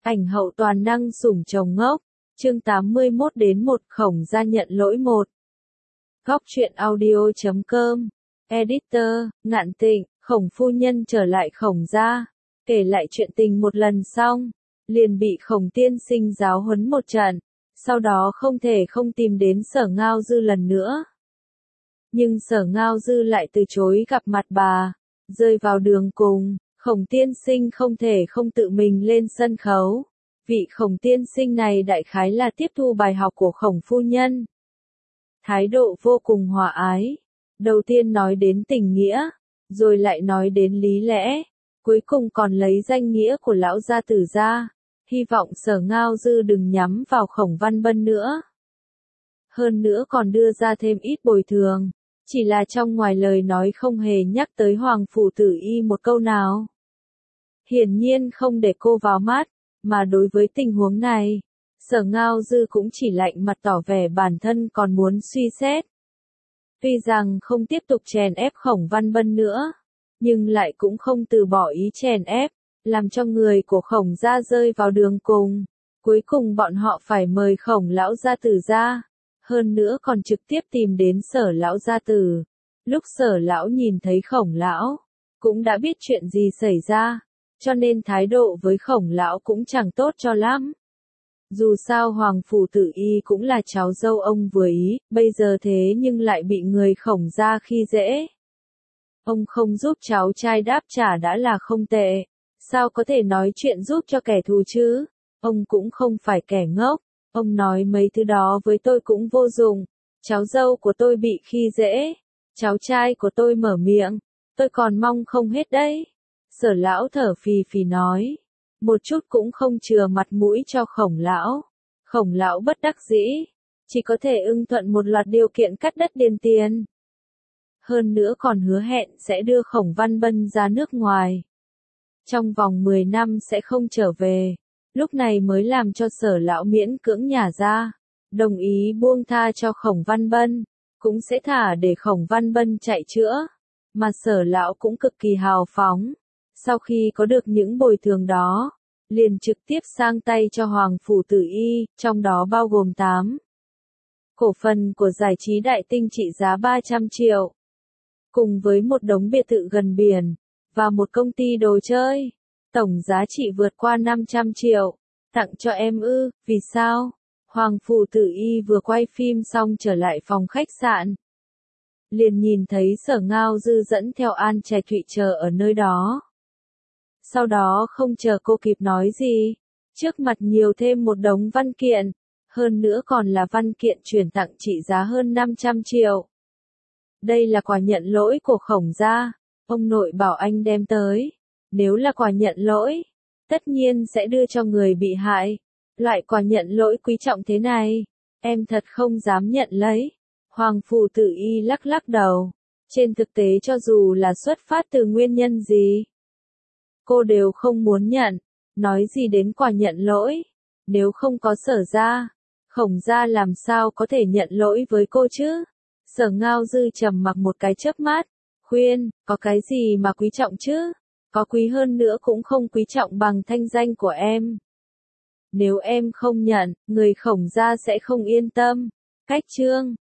Ảnh hậu toàn năng sủng chồng ngốc. Chương 81 đến 1 Khổng Gia nhận lỗi 1. Góc truyện audio.com. Editor, Ngạn Tịnh. Khổng phu nhân trở lại Khổng gia, kể lại chuyện tình một lần xong, liền bị Khổng tiên sinh giáo huấn một trận, sau đó không thể không tìm đến Sở Ngao Dư lần nữa. Nhưng Sở Ngao Dư lại từ chối gặp mặt bà, rơi vào đường cùng, Khổng tiên sinh không thể không tự mình lên sân khấu. Vị Khổng tiên sinh này đại khái là tiếp thu bài học của Khổng phu nhân. Thái độ vô cùng hòa ái, đầu tiên nói đến tình nghĩa, rồi lại nói đến lý lẽ, cuối cùng còn lấy danh nghĩa của lão gia tử ra, hy vọng Sở Ngao Dư đừng nhắm vào Khổng Văn Bân nữa. Hơn nữa còn đưa ra thêm ít bồi thường, chỉ là trong ngoài lời nói không hề nhắc tới Hoàng Phủ Tử Y một câu nào. Hiển nhiên không để cô vào mắt, mà đối với tình huống này, Sở Ngao Dư cũng chỉ lạnh mặt tỏ vẻ bản thân còn muốn suy xét. Tuy rằng không tiếp tục chèn ép Khổng Văn Bân nữa, nhưng lại cũng không từ bỏ ý chèn ép, làm cho người của Khổng gia rơi vào đường cùng. Cuối cùng bọn họ phải mời Khổng lão gia tử ra, hơn nữa còn trực tiếp tìm đến Sở lão gia tử. Lúc Sở lão nhìn thấy Khổng lão, cũng đã biết chuyện gì xảy ra, cho nên thái độ với Khổng lão cũng chẳng tốt cho lắm. Dù sao Hoàng Phủ Tử Y cũng là cháu dâu ông vừa ý, bây giờ thế nhưng lại bị người Khổng gia khi dễ. Ông không giúp cháu trai đáp trả đã là không tệ, sao có thể nói chuyện giúp cho kẻ thù chứ? Ông cũng không phải kẻ ngốc, ông nói mấy thứ đó với tôi cũng vô dụng. Cháu dâu của tôi bị khi dễ, cháu trai của tôi mở miệng, tôi còn mong không hết đấy. Sở lão thở phì phì nói, một chút cũng không chừa mặt mũi cho Khổng lão. Khổng lão bất đắc dĩ, chỉ có thể ưng thuận một loạt điều kiện cắt đất điền tiền. Hơn nữa còn hứa hẹn sẽ đưa Khổng Văn Bân ra nước ngoài. Trong vòng 10 năm sẽ không trở về, lúc này mới làm cho Sở lão miễn cưỡng nhả ra, đồng ý buông tha cho Khổng Văn Bân, cũng sẽ thả để Khổng Văn Bân chạy chữa. Mà Sở lão cũng cực kỳ hào phóng, sau khi có được những bồi thường đó, liền trực tiếp sang tay cho Hoàng Phủ Tử Y, trong đó bao gồm 8 cổ phần của giải trí Đại Tinh trị giá 300 triệu. Cùng với một đống biệt thự gần biển, và một công ty đồ chơi, tổng giá trị vượt qua 500 triệu, tặng cho em ư, vì sao? Hoàng Phủ Tử Y vừa quay phim xong trở lại phòng khách sạn. Liền nhìn thấy Sở Ngao Dư dẫn theo An Trẻ Thụy chờ ở nơi đó. Sau đó không chờ cô kịp nói gì, trước mặt nhiều thêm một đống văn kiện, hơn nữa còn là văn kiện chuyển tặng trị giá hơn 500 triệu. Đây là quà nhận lỗi của Khổng gia, ông nội bảo anh đem tới. Nếu là quà nhận lỗi, tất nhiên sẽ đưa cho người bị hại. Loại quà nhận lỗi quý trọng thế này, em thật không dám nhận lấy. Hoàng Phủ Tử Y lắc lắc đầu. Trên thực tế cho dù là xuất phát từ nguyên nhân gì, cô đều không muốn nhận. Nói gì đến quà nhận lỗi, nếu không có Sở gia, Khổng gia làm sao có thể nhận lỗi với cô chứ? Sở Ngao Dư trầm mặc một cái chớp mắt, khuyên, có cái gì mà quý trọng chứ? Có quý hơn nữa cũng không quý trọng bằng thanh danh của em. Nếu em không nhận, người Khổng gia sẽ không yên tâm. Cách chương